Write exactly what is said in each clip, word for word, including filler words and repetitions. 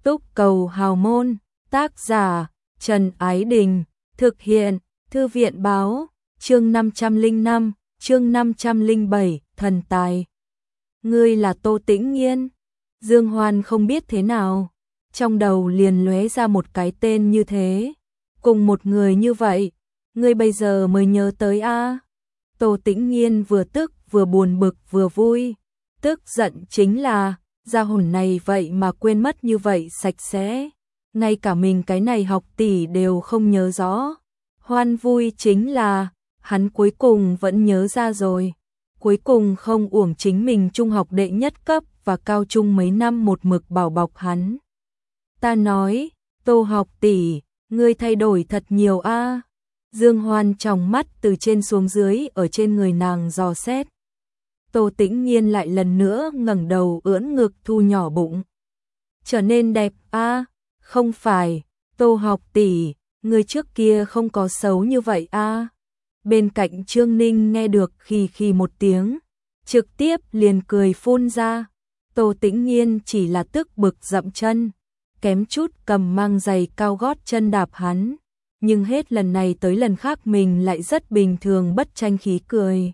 Túc Cầu Hào Môn, tác giả Trần Ái Đình, thực hiện Thư viện Báo, chương năm trăm lẻ năm, chương năm trăm lẻ bảy, thần tài. Ngươi là Tô Tĩnh Nghiên? Dương Hoan không biết thế nào, trong đầu liền lóe ra một cái tên như thế, cùng một người như vậy, ngươi bây giờ mới nhớ tới a? À? Tô Tĩnh Nghiên vừa tức vừa buồn bực vừa vui, tức giận chính là gia hồn này vậy mà quên mất như vậy sạch sẽ, ngay cả mình cái này học tỷ đều không nhớ rõ. Hoan vui chính là hắn cuối cùng vẫn nhớ ra rồi, cuối cùng không uổng chính mình trung học đệ nhất cấp và cao trung mấy năm một mực bảo bọc hắn. Ta nói, Tô học tỷ, ngươi thay đổi thật nhiều a. À? Dương Hoan tròng mắt từ trên xuống dưới ở trên người nàng dò xét. Tô Tĩnh Nghiên lại lần nữa ngẩng đầu ưỡn ngực thu nhỏ bụng. Trở nên đẹp a? À? Không phải, Tô học tỷ, ngươi trước kia không có xấu như vậy a. À? Bên cạnh Trương Ninh nghe được khì khì một tiếng, trực tiếp liền cười phun ra. Tô Tĩnh Nghiên chỉ là tức bực dậm chân, kém chút cầm mang giày cao gót chân đạp hắn, nhưng hết lần này tới lần khác mình lại rất bình thường bất tranh khí cười.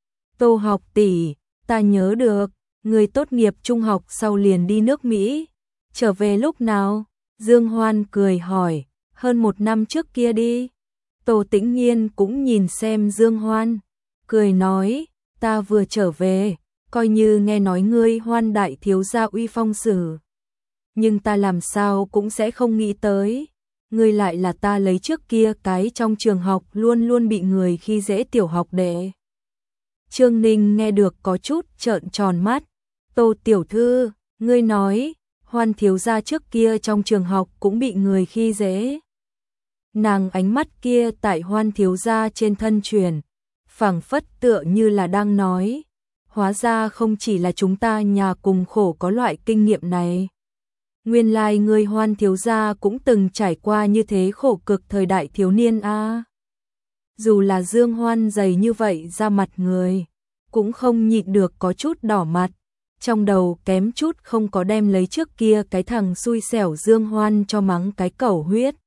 Tô học tỷ, ta nhớ được, người tốt nghiệp trung học sau liền đi nước Mỹ, trở về lúc nào? Dương Hoan cười hỏi, hơn một năm trước kia đi. Tô Tĩnh Nghiên cũng nhìn xem Dương Hoan, cười nói, ta vừa trở về, coi như nghe nói ngươi Hoan đại thiếu gia uy phong sử. Nhưng ta làm sao cũng sẽ không nghĩ tới, ngươi lại là ta lấy trước kia cái trong trường học luôn luôn bị người khi dễ tiểu học đệ. Trương Ninh nghe được có chút trợn tròn mắt. Tô tiểu thư, ngươi nói, Hoan thiếu gia trước kia trong trường học cũng bị người khi dễ. Nàng ánh mắt kia tại Hoan thiếu gia trên thân truyền, phảng phất tựa như là đang nói, hóa ra không chỉ là chúng ta nhà cùng khổ có loại kinh nghiệm này. Nguyên lai người Hoan thiếu gia cũng từng trải qua như thế khổ cực thời đại thiếu niên a. À. Dù là Dương Hoan dày như vậy ra mặt người, cũng không nhịn được có chút đỏ mặt, trong đầu kém chút không có đem lấy trước kia cái thằng xui xẻo Dương Hoan cho mắng cái cẩu huyết.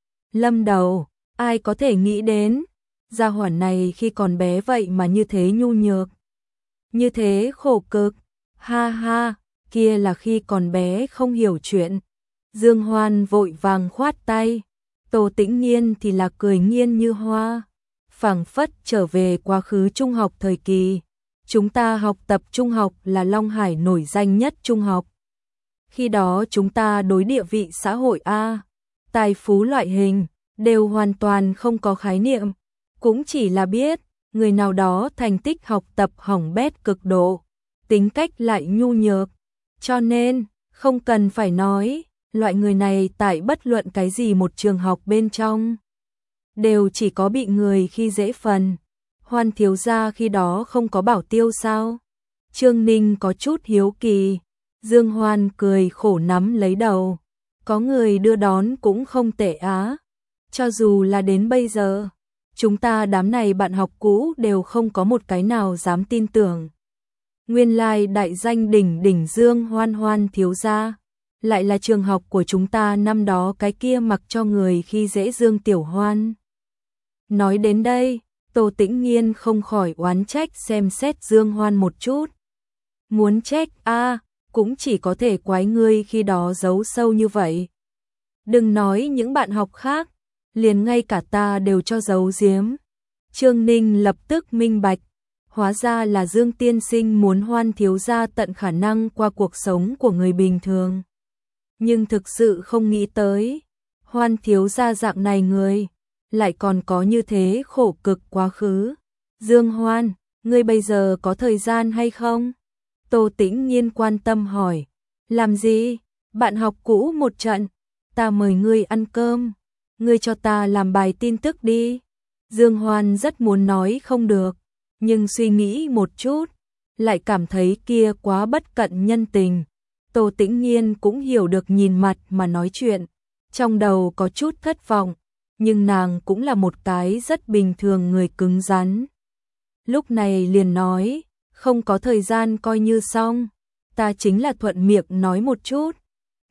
Lâm đầu, ai có thể nghĩ đến, gia hỏa này khi còn bé vậy mà như thế nhu nhược, như thế khổ cực, ha ha, kia là khi còn bé không hiểu chuyện. Dương Hoan vội vàng khoát tay, Tô Tĩnh Nghiên thì là cười nghiên như hoa, phảng phất trở về quá khứ trung học thời kỳ. Chúng ta học tập trung học là Long Hải nổi danh nhất trung học. Khi đó chúng ta đối địa vị xã hội A, tài phú loại hình, đều hoàn toàn không có khái niệm. Cũng chỉ là biết, người nào đó thành tích học tập hỏng bét cực độ, tính cách lại nhu nhược. Cho nên, không cần phải nói, loại người này tại bất luận cái gì một trường học bên trong, đều chỉ có bị người khi dễ phần. Hoan thiếu gia khi đó không có bảo tiêu sao? Trương Ninh có chút hiếu kỳ. Dương Hoan cười khổ nắm lấy đầu. Có người đưa đón cũng không tệ á. Cho dù là đến bây giờ, chúng ta đám này bạn học cũ đều không có một cái nào dám tin tưởng. Nguyên lai đại danh đỉnh đỉnh Dương Hoan Hoan thiếu gia, lại là trường học của chúng ta năm đó cái kia mặc cho người khi dễ Dương Tiểu Hoan. Nói đến đây, Tô Tĩnh Nghiên không khỏi oán trách xem xét Dương Hoan một chút. Muốn trách a, à, cũng chỉ có thể quái ngươi khi đó giấu sâu như vậy. Đừng nói những bạn học khác, liền ngay cả ta đều cho giấu giếm. Trương Ninh lập tức minh bạch, hóa ra là Dương tiên sinh muốn Hoan thiếu gia tận khả năng qua cuộc sống của người bình thường. Nhưng thực sự không nghĩ tới, Hoan thiếu gia dạng này người lại còn có như thế khổ cực quá khứ. Dương Hoan, ngươi bây giờ có thời gian hay không? Tô Tĩnh Nghiên quan tâm hỏi. Làm gì? Bạn học cũ một trận, ta mời ngươi ăn cơm, ngươi cho ta làm bài tin tức đi. Dương Hoan rất muốn nói không được, nhưng suy nghĩ một chút, lại cảm thấy kia quá bất cận nhân tình. Tô Tĩnh Nghiên cũng hiểu được nhìn mặt mà nói chuyện, trong đầu có chút thất vọng. Nhưng nàng cũng là một cái rất bình thường người cứng rắn. Lúc này liền nói, không có thời gian coi như xong, ta chính là thuận miệng nói một chút.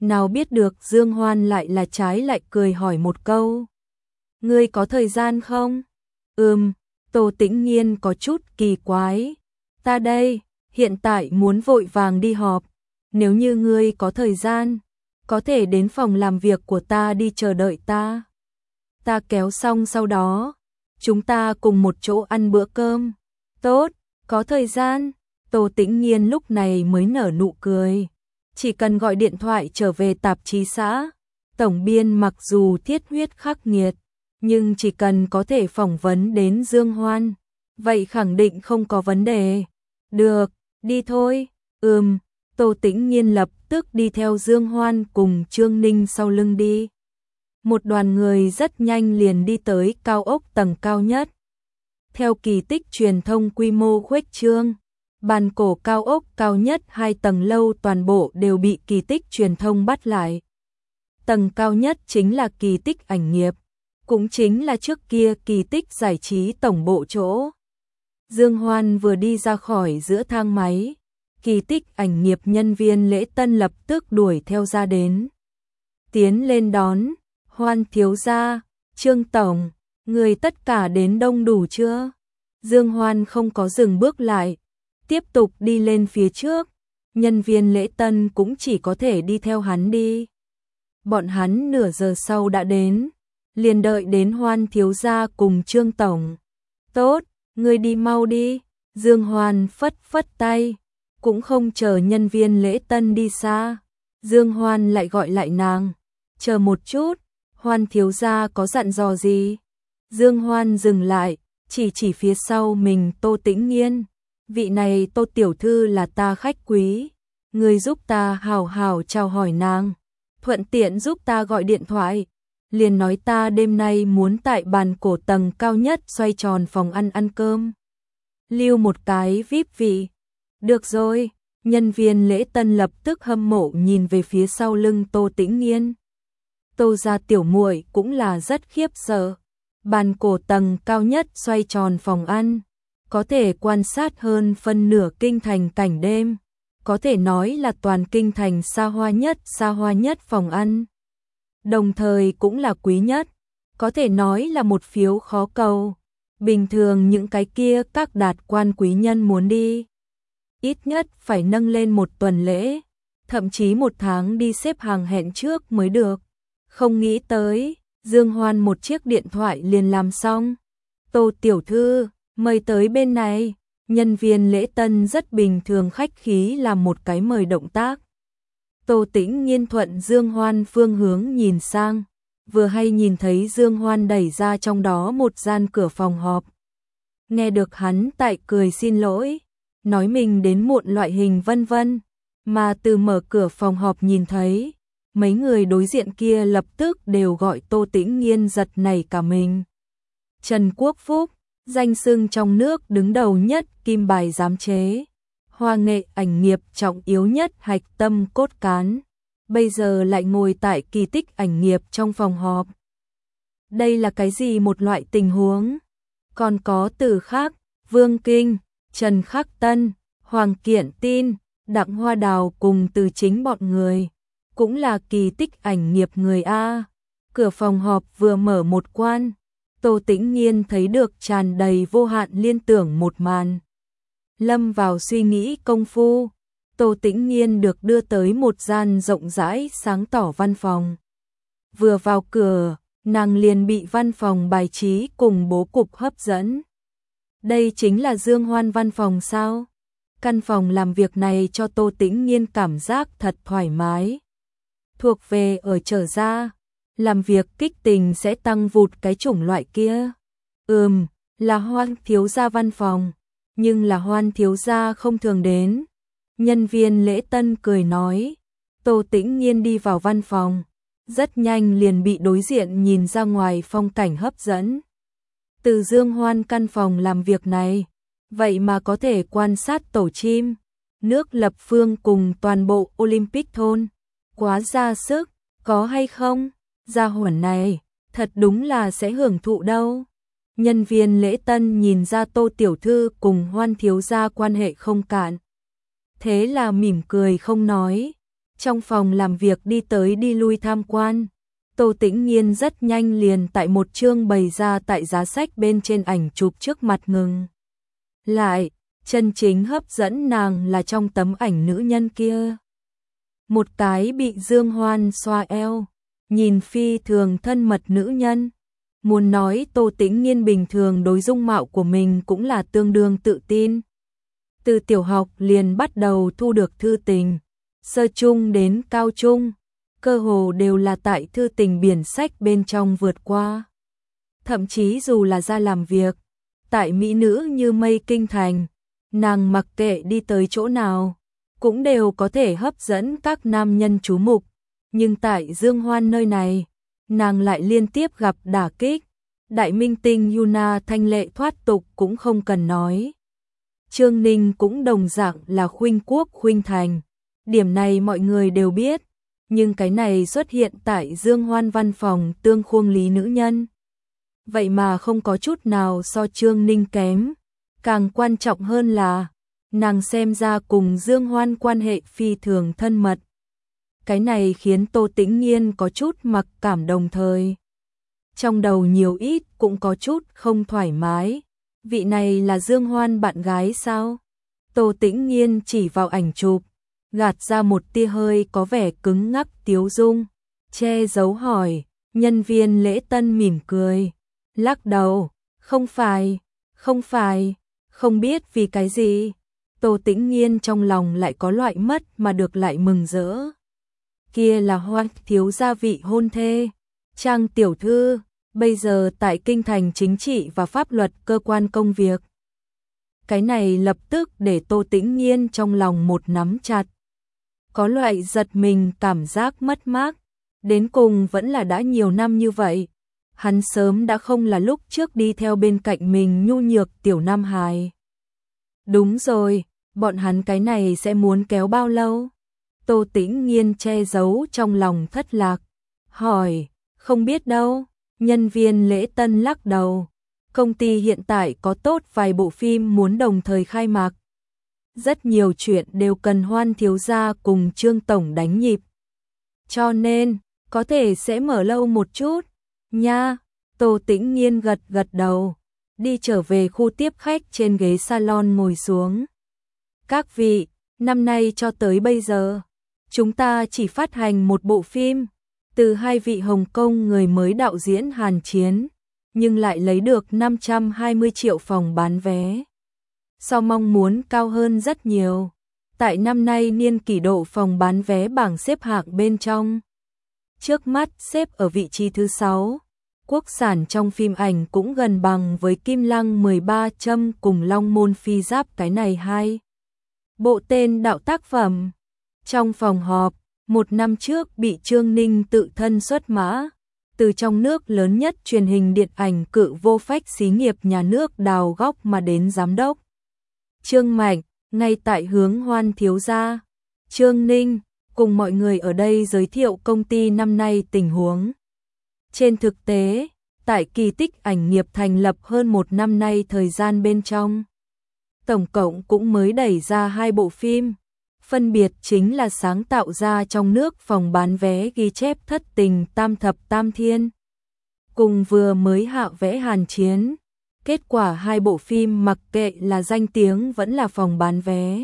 Nào biết được Dương Hoan lại là trái lại cười hỏi một câu. Ngươi có thời gian không? Ừm, Tô Tĩnh Nhiên có chút kỳ quái. Ta đây, hiện tại muốn vội vàng đi họp. Nếu như ngươi có thời gian, có thể đến phòng làm việc của ta đi chờ đợi ta. Ta kéo xong sau đó, chúng ta cùng một chỗ ăn bữa cơm. Tốt, có thời gian. Tô Tĩnh Nhiên lúc này mới nở nụ cười. Chỉ cần gọi điện thoại trở về tạp chí xã, tổng biên mặc dù thiết huyết khắc nghiệt, nhưng chỉ cần có thể phỏng vấn đến Dương Hoan, vậy khẳng định không có vấn đề. Được, đi thôi. Ừm, Tô Tĩnh Nhiên lập tức đi theo Dương Hoan cùng Trương Ninh sau lưng đi. Một đoàn người rất nhanh liền đi tới cao ốc tầng cao nhất. Theo kỳ tích truyền thông quy mô khuếch trương, bàn cổ cao ốc cao nhất hai tầng lâu toàn bộ đều bị kỳ tích truyền thông bắt lại. Tầng cao nhất chính là kỳ tích ảnh nghiệp, cũng chính là trước kia kỳ tích giải trí tổng bộ chỗ. Dương Hoan vừa đi ra khỏi giữa thang máy, kỳ tích ảnh nghiệp nhân viên lễ tân lập tức đuổi theo ra đến. Tiến lên đón, Hoan thiếu gia, Trương tổng, người tất cả đến đông đủ chưa? Dương Hoan không có dừng bước lại, tiếp tục đi lên phía trước, nhân viên lễ tân cũng chỉ có thể đi theo hắn đi. Bọn hắn nửa giờ sau đã đến, liền đợi đến Hoan thiếu gia cùng Trương tổng. Tốt, ngươi đi mau đi. Dương Hoan phất phất tay, cũng không chờ nhân viên lễ tân đi xa. Dương Hoan lại gọi lại nàng, chờ một chút, Hoan thiếu gia có dặn dò gì? Dương Hoan dừng lại, chỉ chỉ phía sau mình Tô Tĩnh Nhiên. Vị này Tô tiểu thư là ta khách quý, người giúp ta hào hào chào hỏi nàng, thuận tiện giúp ta gọi điện thoại, liền nói ta đêm nay muốn tại bàn cổ tầng cao nhất xoay tròn phòng ăn ăn cơm. Lưu một cái vi ai pi vị. Được rồi, nhân viên lễ tân lập tức hâm mộ nhìn về phía sau lưng Tô Tĩnh Nhiên. Tô gia tiểu muội cũng là rất khiếp sợ. Bàn cổ tầng cao nhất xoay tròn phòng ăn, có thể quan sát hơn phân nửa kinh thành cảnh đêm, có thể nói là toàn kinh thành xa hoa nhất xa hoa nhất phòng ăn. Đồng thời cũng là quý nhất, có thể nói là một phiếu khó cầu. Bình thường những cái kia các đạt quan quý nhân muốn đi, ít nhất phải nâng lên một tuần lễ, thậm chí một tháng đi xếp hàng hẹn trước mới được. Không nghĩ tới, Dương Hoan một chiếc điện thoại liền làm xong. Tô tiểu thư, mời tới bên này. Nhân viên lễ tân rất bình thường khách khí làm một cái mời động tác. Tô Tĩnh Nhiên thuận Dương Hoan phương hướng nhìn sang, vừa hay nhìn thấy Dương Hoan đẩy ra trong đó một gian cửa phòng họp. Nghe được hắn tại cười xin lỗi, nói mình đến muộn loại hình vân vân, mà từ mở cửa phòng họp nhìn thấy, mấy người đối diện kia lập tức đều gọi Tô Tĩnh Nhiên giật nảy cả mình. Trần Quốc Phúc, danh xưng trong nước đứng đầu nhất kim bài giám chế, hoa nghệ ảnh nghiệp trọng yếu nhất hạch tâm cốt cán, bây giờ lại ngồi tại kỳ tích ảnh nghiệp trong phòng họp. Đây là cái gì một loại tình huống? Còn có Từ Khắc, Vương Kinh, Trần Khắc Tân, Hoàng Kiện Tin, Đặng Hoa Đào cùng từ chính bọn người, cũng là kỳ tích ảnh nghiệp người A. Cửa phòng họp vừa mở một quan, Tô Tĩnh Nhiên thấy được tràn đầy vô hạn liên tưởng một màn. Lâm vào suy nghĩ công phu, Tô Tĩnh Nhiên được đưa tới một gian rộng rãi sáng tỏ văn phòng. Vừa vào cửa, nàng liền bị văn phòng bài trí cùng bố cục hấp dẫn. Đây chính là Dương Hoan văn phòng sao? Căn phòng làm việc này cho Tô Tĩnh Nhiên cảm giác thật thoải mái. Thuộc về ở trở ra, làm việc kích tình sẽ tăng vụt cái chủng loại kia. Ừm, là Hoan thiếu gia văn phòng, nhưng là Hoan thiếu gia không thường đến. Nhân viên lễ tân cười nói. Tô Tĩnh Nhiên đi vào văn phòng, rất nhanh liền bị đối diện nhìn ra ngoài phong cảnh hấp dẫn. Từ Dương Hoan căn phòng làm việc này, vậy mà có thể quan sát tổ chim, nước lập phương cùng toàn bộ Olympic thôn. Quá ra sức, có hay không? Gia hỏa này, thật đúng là sẽ hưởng thụ đâu. Nhân viên lễ tân nhìn ra Tô tiểu thư cùng Hoan thiếu gia quan hệ không cạn, thế là mỉm cười không nói. Trong phòng làm việc đi tới đi lui tham quan, Tô Tĩnh Nghiên rất nhanh liền tại một chương bày ra tại giá sách bên trên ảnh chụp trước mặt ngừng. Lại, chân chính hấp dẫn nàng là trong tấm ảnh nữ nhân kia. Một cái bị Dương Hoan xoa eo, nhìn phi thường thân mật nữ nhân. Muốn nói Tô Tĩnh Nghiên bình thường đối dung mạo của mình cũng là tương đương tự tin. Từ tiểu học liền bắt đầu thu được thư tình, sơ trung đến cao trung, cơ hồ đều là tại thư tình biển sách bên trong vượt qua. Thậm chí dù là ra làm việc, tại mỹ nữ như mây kinh thành, nàng mặc kệ đi tới chỗ nào, cũng đều có thể hấp dẫn các nam nhân chú mục. Nhưng tại Dương Hoan nơi này, nàng lại liên tiếp gặp đả kích. Đại minh tinh Yuna thanh lệ thoát tục cũng không cần nói. Trương Ninh cũng đồng dạng là khuynh quốc khuynh thành. Điểm này mọi người đều biết. Nhưng cái này xuất hiện tại Dương Hoan văn phòng tương khuông lý nữ nhân. Vậy mà không có chút nào so Trương Ninh kém. Càng quan trọng hơn là, nàng xem ra cùng Dương Hoan quan hệ phi thường thân mật. Cái này khiến Tô Tĩnh Nghiên có chút mặc cảm đồng thời. Trong đầu nhiều ít cũng có chút không thoải mái. Vị này là Dương Hoan bạn gái sao? Tô Tĩnh Nghiên chỉ vào ảnh chụp, gạt ra một tia hơi có vẻ cứng ngắc tiếu dung, che giấu hỏi. Nhân viên lễ tân mỉm cười, lắc đầu, không phải, không phải, không biết vì cái gì. Tô Tĩnh Nghiên trong lòng lại có loại mất mà được lại mừng rỡ. Kia là Hoan thiếu gia vị hôn thê, Trang tiểu thư, bây giờ tại kinh thành chính trị và pháp luật cơ quan công việc. Cái này lập tức để Tô Tĩnh Nghiên trong lòng một nắm chặt. Có loại giật mình cảm giác mất mát, đến cùng vẫn là đã nhiều năm như vậy. Hắn sớm đã không là lúc trước đi theo bên cạnh mình nhu nhược tiểu nam hài. Đúng rồi, bọn hắn cái này sẽ muốn kéo bao lâu? Tô Tĩnh Nghiên che giấu trong lòng thất lạc, hỏi, không biết đâu. Nhân viên lễ tân lắc đầu, công ty hiện tại có tốt vài bộ phim muốn đồng thời khai mạc. Rất nhiều chuyện đều cần Hoan thiếu gia cùng Trương tổng đánh nhịp. Cho nên, có thể sẽ mở lâu một chút. Nha, Tô Tĩnh Nghiên gật gật đầu, đi trở về khu tiếp khách trên ghế salon ngồi xuống. Các vị, năm nay cho tới bây giờ, chúng ta chỉ phát hành một bộ phim, từ hai vị Hồng Kông người mới đạo diễn Hàn Chiến, nhưng lại lấy được năm trăm hai mươi triệu phòng bán vé. So mong muốn cao hơn rất nhiều. Tại năm nay niên kỷ độ phòng bán vé bảng xếp hạng bên trong. Trước mắt xếp ở vị trí thứ sáu. Quốc sản trong phim ảnh cũng gần bằng với Kim Lăng mười ba châm cùng Long Môn Phi Giáp cái này hai. Bộ tên đạo tác phẩm. Trong phòng họp, một năm trước bị Trương Ninh tự thân xuất mã, từ trong nước lớn nhất truyền hình điện ảnh cự vô phách xí nghiệp nhà nước đào góc mà đến giám đốc. Trương Mạnh, ngay tại hướng Hoan thiếu gia, Trương Ninh, cùng mọi người ở đây giới thiệu công ty năm nay tình huống. Trên thực tế, tại Kỳ Tích ảnh nghiệp thành lập hơn một năm nay thời gian bên trong, tổng cộng cũng mới đẩy ra hai bộ phim. Phân biệt chính là sáng tạo ra trong nước phòng bán vé ghi chép thất tình tam thập tam thiên, cùng vừa mới hạ vẽ Hàn Chiến. Kết quả hai bộ phim mặc kệ là danh tiếng vẫn là phòng bán vé,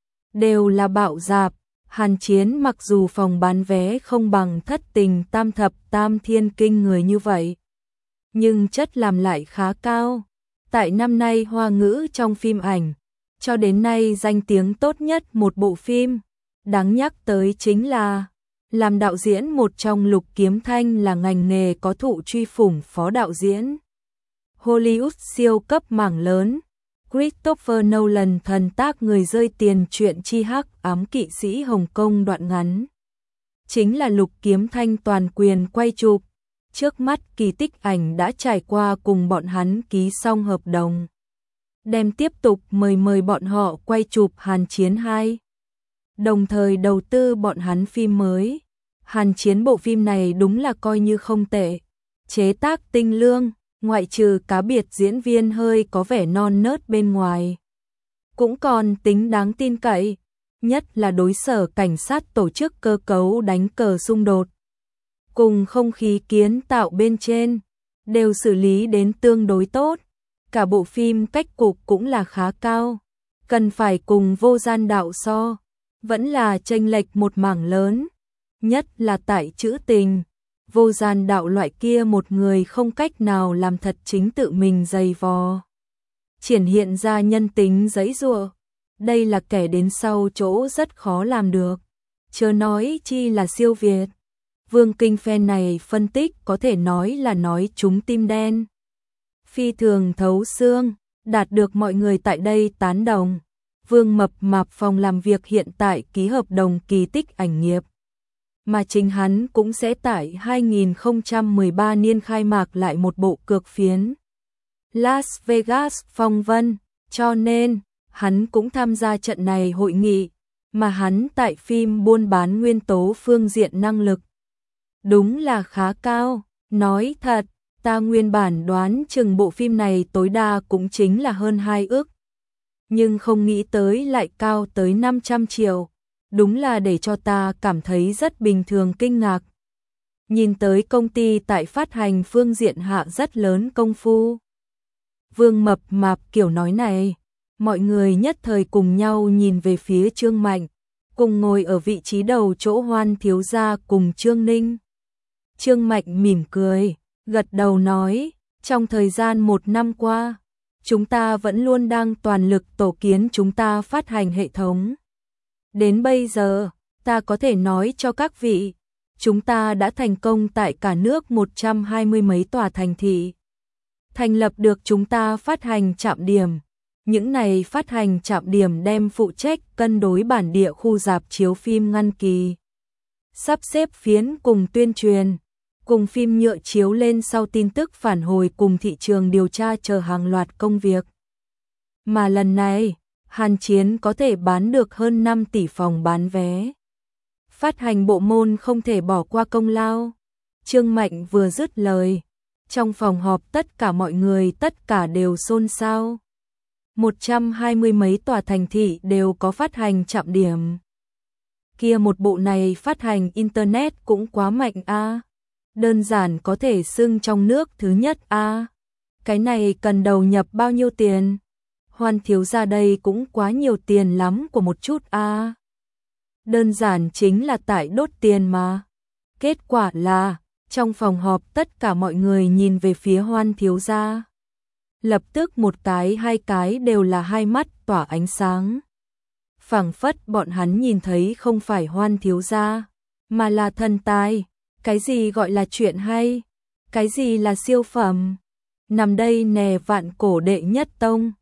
đều là bạo dạp. Hàn Chiến mặc dù phòng bán vé không bằng thất tình tam thập tam thiên kinh người như vậy, nhưng chất làm lại khá cao. Tại năm nay Hoa ngữ trong phim ảnh, cho đến nay danh tiếng tốt nhất một bộ phim, đáng nhắc tới chính là làm đạo diễn một trong Lục Kiếm Thanh là ngành nghề có thụ truy phủng phó đạo diễn Hollywood siêu cấp mảng lớn. Christopher Nolan thần tác người rơi tiền truyện chi hắc ám kỵ sĩ Hồng Kông đoạn ngắn. Chính là Lục Kiếm Thanh toàn quyền quay chụp. Trước mắt Kỳ Tích ảnh đã trải qua cùng bọn hắn ký xong hợp đồng, đem tiếp tục mời mời bọn họ quay chụp Hàn Chiến hai. Đồng thời đầu tư bọn hắn phim mới. Hàn Chiến bộ phim này đúng là coi như không tệ. Chế tác tinh lương, ngoại trừ cá biệt diễn viên hơi có vẻ non nớt bên ngoài, cũng còn tính đáng tin cậy. nhất là đối sở cảnh sát tổ chức cơ cấu đánh cờ xung đột. Cùng không khí kiến tạo bên trên, đều xử lý đến tương đối tốt. Cả bộ phim cách cục cũng là khá cao, cần phải cùng Vô Gian Đạo so, vẫn là chênh lệch một mảng lớn, nhất là tại trữ tình. Vô Gian Đạo loại kia một người không cách nào làm thật chính tự mình dày vò, triển hiện ra nhân tính giãy giụa, đây là kẻ đến sau chỗ rất khó làm được, chớ nói chi là siêu việt. Vương Kinh fan này phân tích có thể nói là nói trúng tim đen, phi thường thấu xương, đạt được mọi người tại đây tán đồng. Vương Mập Mạp phòng làm việc hiện tại ký hợp đồng kỳ tích ảnh nghiệp, mà chính hắn cũng sẽ tại hai nghìn không trăm mười ba niên khai mạc lại một bộ cược phiến Las Vegas phong vân, cho nên hắn cũng tham gia trận này hội nghị, mà hắn tại phim buôn bán nguyên tố phương diện năng lực đúng là khá cao. Nói thật, ta nguyên bản đoán chừng bộ phim này tối đa cũng chính là hơn hai ức, nhưng không nghĩ tới lại cao tới năm trăm triệu, đúng là để cho ta cảm thấy rất bình thường kinh ngạc. Nhìn tới công ty tại phát hành phương diện hạ rất lớn công phu. Vương Mập Mạp kiểu nói này, mọi người nhất thời cùng nhau nhìn về phía Trương Mạnh, cùng ngồi ở vị trí đầu chỗ Hoan thiếu gia cùng Trương Ninh. Trương Mạnh mỉm cười, gật đầu nói, trong thời gian một năm qua, chúng ta vẫn luôn đang toàn lực tổ kiến chúng ta phát hành hệ thống. Đến bây giờ, ta có thể nói cho các vị, chúng ta đã thành công tại cả nước một trăm hai mươi mấy tòa thành thị. Thành lập được chúng ta phát hành trạm điểm. Những này phát hành trạm điểm đem phụ trách cân đối bản địa khu rạp chiếu phim ngăn kỳ, sắp xếp phiến cùng tuyên truyền, cùng phim nhựa chiếu lên sau tin tức phản hồi cùng thị trường điều tra chờ hàng loạt công việc. Mà lần này, Hàn Chiến có thể bán được hơn năm tỷ phòng bán vé. Phát hành bộ môn không thể bỏ qua công lao. Trương Mạnh vừa dứt lời, trong phòng họp tất cả mọi người tất cả đều xôn xao. Một trăm hai mươi mấy tòa thành thị đều có phát hành trạm điểm. Kia một bộ này phát hành internet cũng quá mạnh a. Đơn giản có thể xưng trong nước thứ nhất a. Cái này cần đầu nhập bao nhiêu tiền? Hoan thiếu gia đây cũng quá nhiều tiền lắm của một chút a. Đơn giản chính là tại đốt tiền mà. Kết quả là, trong phòng họp tất cả mọi người nhìn về phía Hoan thiếu gia. Lập tức một cái hai cái đều là hai mắt tỏa ánh sáng. Phảng phất bọn hắn nhìn thấy không phải Hoan thiếu gia, mà là thần tài. Cái gì gọi là chuyện hay? Cái gì là siêu phẩm? Nằm đây nè vạn cổ đệ nhất tông.